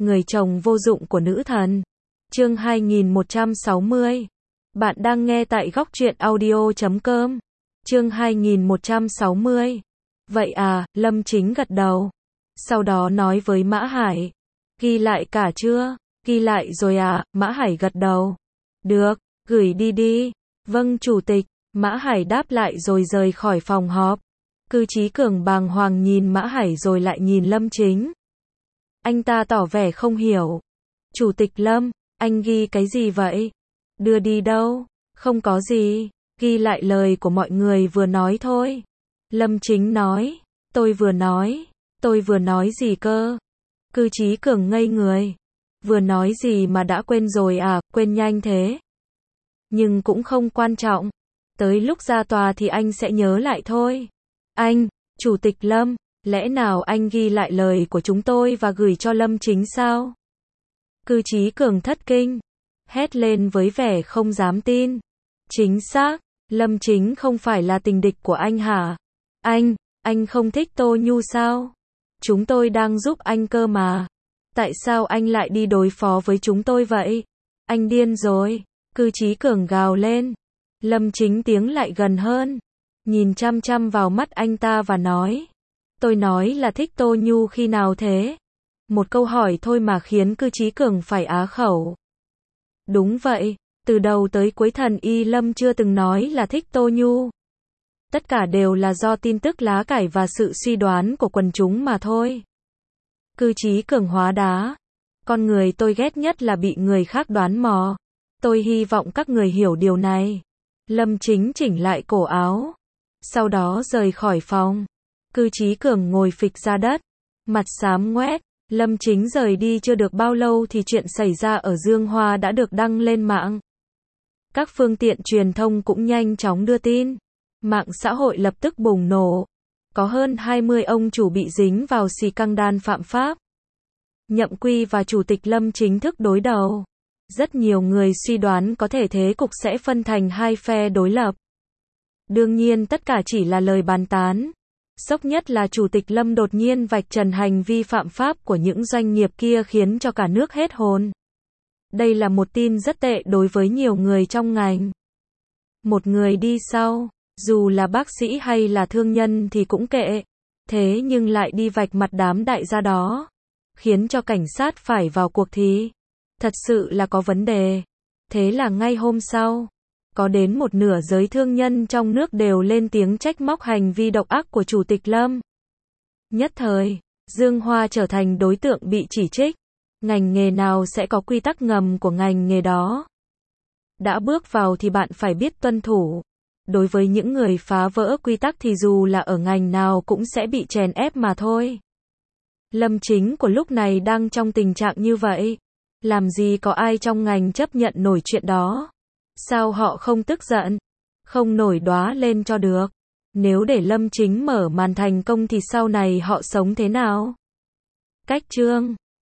Người chồng vô dụng của nữ thần. Chương 2160. Bạn đang nghe tại góc truyện audio.com. Chương 2160. Vậy à, Lâm Chính gật đầu. Sau đó nói với Mã Hải. Ghi lại cả chưa? Ghi lại rồi à? Mã Hải gật đầu. Được, gửi đi đi. Vâng chủ tịch. Mã Hải đáp lại rồi rời khỏi phòng họp. Cư Chí Cường bàng hoàng nhìn Mã Hải rồi lại nhìn Lâm Chính. Anh ta tỏ vẻ không hiểu. Chủ tịch Lâm, anh ghi cái gì vậy? Đưa đi đâu? Không có gì, ghi lại lời của mọi người vừa nói thôi. Lâm Chính nói, tôi vừa nói gì cơ? Cư Chí Cường ngây người. Vừa nói gì mà đã quên rồi à, quên nhanh thế. Nhưng cũng không quan trọng. Tới lúc ra tòa thì anh sẽ nhớ lại thôi. Anh, Chủ tịch Lâm, lẽ nào anh ghi lại lời của chúng tôi và gửi cho Lâm Chính sao? Cư Chí Cường thất kinh, hét lên với vẻ không dám tin. Chính xác, Lâm Chính không phải là tình địch của anh hả? Anh không thích Tô Nhu sao? Chúng tôi đang giúp anh cơ mà. Tại sao anh lại đi đối phó với chúng tôi vậy? Anh điên rồi, Cư Chí Cường gào lên. Lâm Chính tiến lại gần hơn, nhìn chăm chăm vào mắt anh ta và nói. Tôi nói là thích Tô Nhu khi nào thế? Một câu hỏi thôi mà khiến Cư Chí Cường phải á khẩu. Đúng vậy, từ đầu tới cuối Thần Y Lâm chưa từng nói là thích Tô Nhu. Tất cả đều là do tin tức lá cải và sự suy đoán của quần chúng mà thôi. Cư Chí Cường hóa đá. Con người tôi ghét nhất là bị người khác đoán mò. Tôi hy vọng các người hiểu điều này. Lâm Chính chỉnh lại cổ áo. Sau đó rời khỏi phòng. Cư Chí Cường ngồi phịch ra đất. Mặt xám ngoét. Lâm Chính rời đi chưa được bao lâu thì chuyện xảy ra ở Dương Hoa đã được đăng lên mạng. Các phương tiện truyền thông cũng nhanh chóng đưa tin. Mạng xã hội lập tức bùng nổ. Có hơn 20 ông chủ bị dính vào scandal phạm pháp. Nhậm Quy và Chủ tịch Lâm chính thức đối đầu. Rất nhiều người suy đoán có thể thế cục sẽ phân thành hai phe đối lập. Đương nhiên tất cả chỉ là lời bàn tán. Sốc nhất là Chủ tịch Lâm đột nhiên vạch trần hành vi phạm pháp của những doanh nghiệp kia khiến cho cả nước hết hồn. Đây là một tin rất tệ đối với nhiều người trong ngành. Một người đi sau, dù là bác sĩ hay là thương nhân thì cũng kệ. Thế nhưng lại đi vạch mặt đám đại gia đó. Khiến cho cảnh sát phải vào cuộc thì thật sự là có vấn đề. Thế là ngay hôm sau, có đến một nửa giới thương nhân trong nước đều lên tiếng trách móc hành vi độc ác của Chủ tịch Lâm. Nhất thời, Dương Hoa trở thành đối tượng bị chỉ trích. Ngành nghề nào sẽ có quy tắc ngầm của ngành nghề đó. Đã bước vào thì bạn phải biết tuân thủ. Đối với những người phá vỡ quy tắc thì dù là ở ngành nào cũng sẽ bị chèn ép mà thôi. Lâm Chính của lúc này đang trong tình trạng như vậy. Làm gì có ai trong ngành chấp nhận nổi chuyện đó. Sao họ không tức giận, không nổi đoá lên cho được. Nếu để Lâm Chính mở màn thành công thì sau này họ sống thế nào? Cách chương